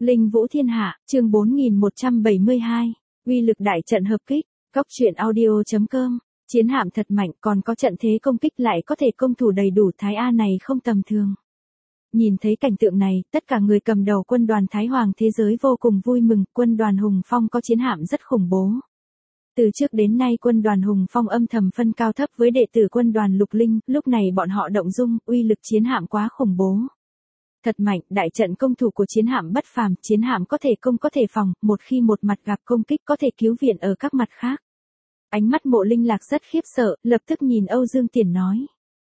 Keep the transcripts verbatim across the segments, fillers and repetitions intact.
Linh Vũ Thiên Hạ, chương bốn nghìn một trăm bảy mươi hai, uy lực đại trận hợp kích, cốc truyện audio chấm com, chiến hạm thật mạnh còn có trận thế công kích lại có thể công thủ đầy đủ, Thái A này không tầm thường. Nhìn thấy cảnh tượng này, tất cả người cầm đầu quân đoàn Thái Hoàng thế giới vô cùng vui mừng, quân đoàn Hùng Phong có chiến hạm rất khủng bố. Từ trước đến nay quân đoàn Hùng Phong âm thầm phân cao thấp với đệ tử quân đoàn Lục Linh, lúc này bọn họ động dung, uy lực chiến hạm quá khủng bố. Thật mạnh, đại trận công thủ của chiến hạm bất phàm, chiến hạm có thể công có thể phòng, một khi một mặt gặp công kích có thể cứu viện ở các mặt khác. Ánh mắt Mộ Linh Lạc rất khiếp sợ, lập tức nhìn Âu Dương Tiền nói.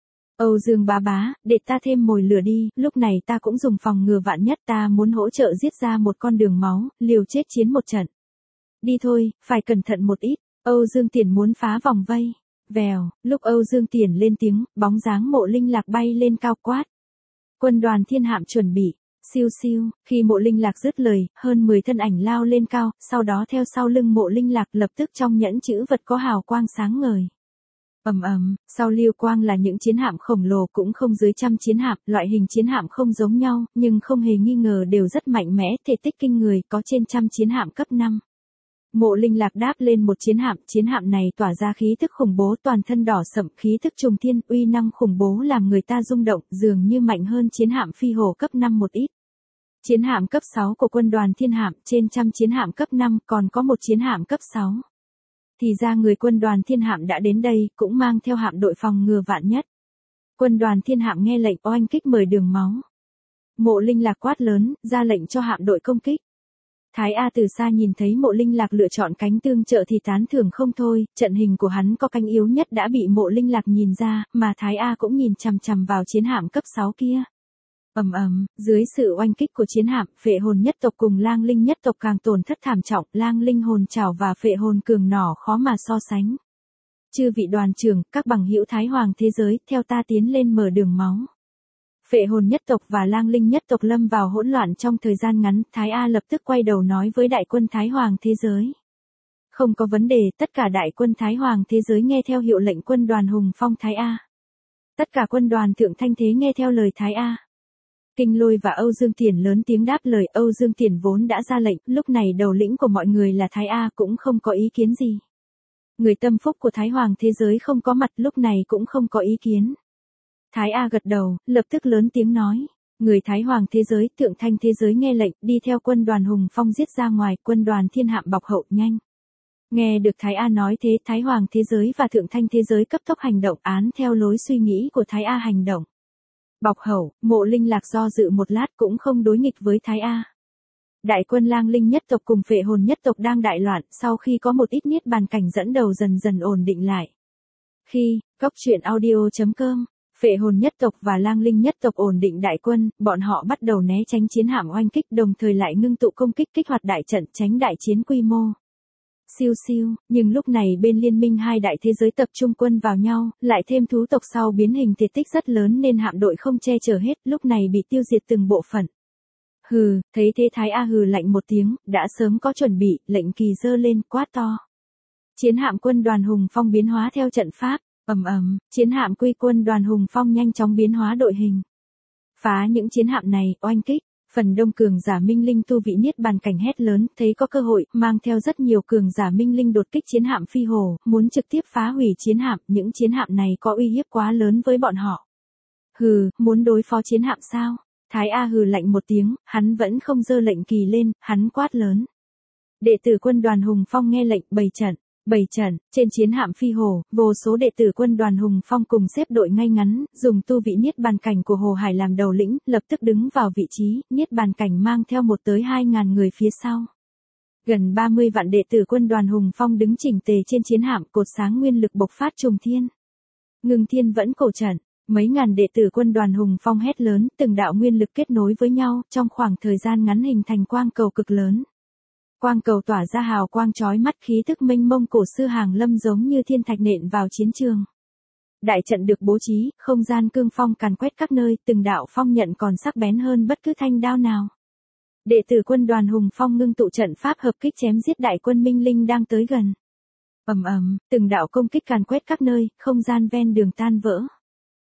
Âu Dương bá bá, để ta thêm mồi lửa đi, lúc này ta cũng dùng phòng ngừa vạn nhất, ta muốn hỗ trợ giết ra một con đường máu, liều chết chiến một trận. Đi thôi, phải cẩn thận một ít, Âu Dương Tiền muốn phá vòng vây. Vèo, lúc Âu Dương Tiền lên tiếng, bóng dáng Mộ Linh Lạc bay lên cao quát. Quân đoàn thiên hạm chuẩn bị, siêu siêu, khi Mộ Linh Lạc dứt lời, hơn mười thân ảnh lao lên cao, sau đó theo sau lưng Mộ Linh Lạc lập tức trong nhẫn chữ vật có hào quang sáng ngời. Ầm ầm, sau lưu quang là những chiến hạm khổng lồ cũng không dưới trăm chiến hạm, loại hình chiến hạm không giống nhau, nhưng không hề nghi ngờ đều rất mạnh mẽ, thể tích kinh người, có trên trăm chiến hạm cấp năm. Mộ Linh Lạc đáp lên một chiến hạm, chiến hạm này tỏa ra khí thức khủng bố, toàn thân đỏ sậm, khí thức trùng thiên, uy năng khủng bố làm người ta rung động, dường như mạnh hơn chiến hạm phi hồ cấp năm một ít. Chiến hạm cấp sáu của quân đoàn thiên hạm, trên trăm chiến hạm cấp năm, còn có một chiến hạm cấp sáu. Thì ra người quân đoàn thiên hạm đã đến đây, cũng mang theo hạm đội phòng ngừa vạn nhất. Quân đoàn thiên hạm nghe lệnh oanh kích mời đường máu. Mộ Linh Lạc quát lớn, ra lệnh cho hạm đội công kích. Thái A từ xa nhìn thấy Mộ Linh Lạc lựa chọn cánh tương trợ thì tán thưởng không thôi, trận hình của hắn có cánh yếu nhất đã bị Mộ Linh Lạc nhìn ra, mà Thái A cũng nhìn chằm chằm vào chiến hạm cấp sáu kia. Ầm ầm, dưới sự oanh kích của chiến hạm, Phệ Hồn nhất tộc cùng Lang Linh nhất tộc càng tổn thất thảm trọng, Lang Linh hồn trảo và Phệ Hồn cường nỏ khó mà so sánh. Chư vị đoàn trưởng, các bằng hữu Thái Hoàng thế giới, theo ta tiến lên mở đường máu. Phệ Hồn nhất tộc và Lang Linh nhất tộc lâm vào hỗn loạn trong thời gian ngắn, Thái A lập tức quay đầu nói với đại quân Thái Hoàng thế giới. Không có vấn đề, tất cả đại quân Thái Hoàng thế giới nghe theo hiệu lệnh quân đoàn Hùng Phong Thái A. Tất cả quân đoàn Thượng Thanh Thế nghe theo lời Thái A. Kinh Lôi và Âu Dương Tiền lớn tiếng đáp lời, Âu Dương Tiền vốn đã ra lệnh, lúc này đầu lĩnh của mọi người là Thái A cũng không có ý kiến gì. Người tâm phúc của Thái Hoàng thế giới không có mặt lúc này cũng không có ý kiến. Thái A gật đầu, lập tức lớn tiếng nói, người Thái Hoàng thế giới, Thượng Thanh thế giới nghe lệnh, đi theo quân đoàn Hùng Phong giết ra ngoài, quân đoàn thiên hạm bọc hậu, nhanh. Nghe được Thái A nói thế, Thái Hoàng thế giới và Thượng Thanh thế giới cấp tốc hành động, án theo lối suy nghĩ của Thái A hành động. Bọc hậu, Mộ Linh Lạc do dự một lát cũng không đối nghịch với Thái A. Đại quân Lang Linh nhất tộc cùng Phệ Hồn nhất tộc đang đại loạn, sau khi có một ít niết bàn cảnh dẫn đầu dần dần ổn định lại. Khi, cốc truyện audio chấm com, Phệ Hồn nhất tộc và Lang Linh nhất tộc ổn định đại quân, bọn họ bắt đầu né tránh chiến hạm oanh kích, đồng thời lại ngưng tụ công kích kích hoạt đại trận tránh đại chiến quy mô. Siêu siêu, nhưng lúc này bên liên minh hai đại thế giới tập trung quân vào nhau, lại thêm thú tộc sau biến hình thể tích rất lớn nên hạm đội không che chở hết, lúc này bị tiêu diệt từng bộ phận. Hừ, thấy thế Thái A hừ lạnh một tiếng, đã sớm có chuẩn bị, lệnh kỳ giơ lên, quát to. Chiến hạm quân đoàn Hùng Phong biến hóa theo trận pháp, ầm ầm, chiến hạm quy quân đoàn Hùng Phong nhanh chóng biến hóa đội hình. Phá những chiến hạm này, oanh kích. Phần đông cường giả minh linh tu vị niết bàn cảnh hét lớn, thấy có cơ hội, mang theo rất nhiều cường giả minh linh đột kích chiến hạm phi hồ, muốn trực tiếp phá hủy chiến hạm, những chiến hạm này có uy hiếp quá lớn với bọn họ. Hừ, muốn đối phó chiến hạm sao? Thái A hừ lạnh một tiếng, hắn vẫn không giơ lệnh kỳ lên, hắn quát lớn. Đệ tử quân đoàn Hùng Phong nghe lệnh, bày trận. Bày trận, trên chiến hạm phi hồ, vô số đệ tử quân đoàn Hùng Phong cùng xếp đội ngay ngắn, dùng tu vị niết bàn cảnh của Hồ Hải làm đầu lĩnh, lập tức đứng vào vị trí, niết bàn cảnh mang theo một tới hai ngàn người phía sau. Gần ba mươi vạn đệ tử quân đoàn Hùng Phong đứng chỉnh tề trên chiến hạm, cột sáng nguyên lực bộc phát trùng thiên. Ngưng thiên vẫn cổ trận, mấy ngàn đệ tử quân đoàn Hùng Phong hét lớn, từng đạo nguyên lực kết nối với nhau, trong khoảng thời gian ngắn hình thành quang cầu cực lớn. Quang cầu tỏa ra hào quang chói mắt, khí thức mênh mông cổ xưa hàng lâm giống như thiên thạch nện vào chiến trường. Đại trận được bố trí, không gian cương phong càn quét các nơi, từng đạo phong nhận còn sắc bén hơn bất cứ thanh đao nào. Đệ tử quân đoàn Hùng Phong ngưng tụ trận pháp hợp kích chém giết đại quân minh linh đang tới gần. Ầm ầm, từng đạo công kích càn quét các nơi, không gian ven đường tan vỡ.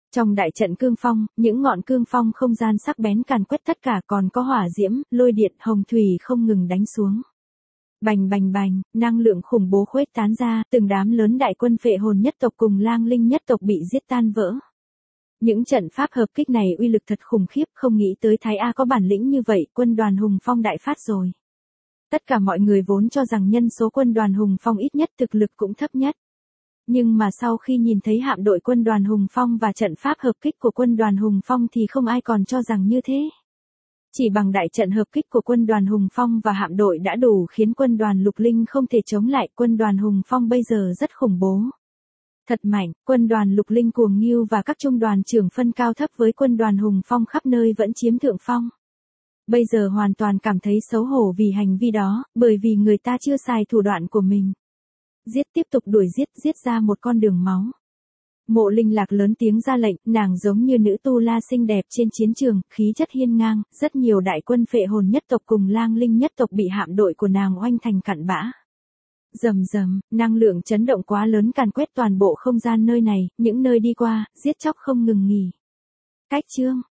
Trong đại trận cương phong, những ngọn cương phong không gian sắc bén càn quét tất cả, còn có hỏa diễm, lôi điện, hồng thủy không ngừng đánh xuống. Bành bành bành, năng lượng khủng bố khuếch tán ra, từng đám lớn đại quân phệ hồn nhất tộc cùng lang linh nhất tộc bị giết tan vỡ. Những trận pháp hợp kích này uy lực thật khủng khiếp, không nghĩ tới Thái A có bản lĩnh như vậy, quân đoàn Hùng Phong đại phát rồi. Tất cả mọi người vốn cho rằng nhân số quân đoàn Hùng Phong ít nhất, thực lực cũng thấp nhất. Nhưng mà sau khi nhìn thấy hạm đội quân đoàn Hùng Phong và trận pháp hợp kích của quân đoàn Hùng Phong thì không ai còn cho rằng như thế. Chỉ bằng đại trận hợp kích của quân đoàn Hùng Phong và hạm đội đã đủ khiến quân đoàn Lục Linh không thể chống lại. Quân đoàn Hùng Phong bây giờ rất khủng bố. Thật mạnh, quân đoàn Lục Linh cuồng nghưu và các trung đoàn trưởng phân cao thấp với quân đoàn Hùng Phong khắp nơi vẫn chiếm thượng phong. Bây giờ hoàn toàn cảm thấy xấu hổ vì hành vi đó, bởi vì người ta chưa xài thủ đoạn của mình. Giết, tiếp tục đuổi giết, giết ra một con đường máu. Mộ Linh Lạc lớn tiếng ra lệnh, nàng giống như nữ tu la xinh đẹp trên chiến trường, khí chất hiên ngang, rất nhiều đại quân phệ hồn nhất tộc cùng lang linh nhất tộc bị hạm đội của nàng oanh thành cặn bã. Rầm rầm, năng lượng chấn động quá lớn càn quét toàn bộ không gian nơi này, những nơi đi qua, giết chóc không ngừng nghỉ. Cách chương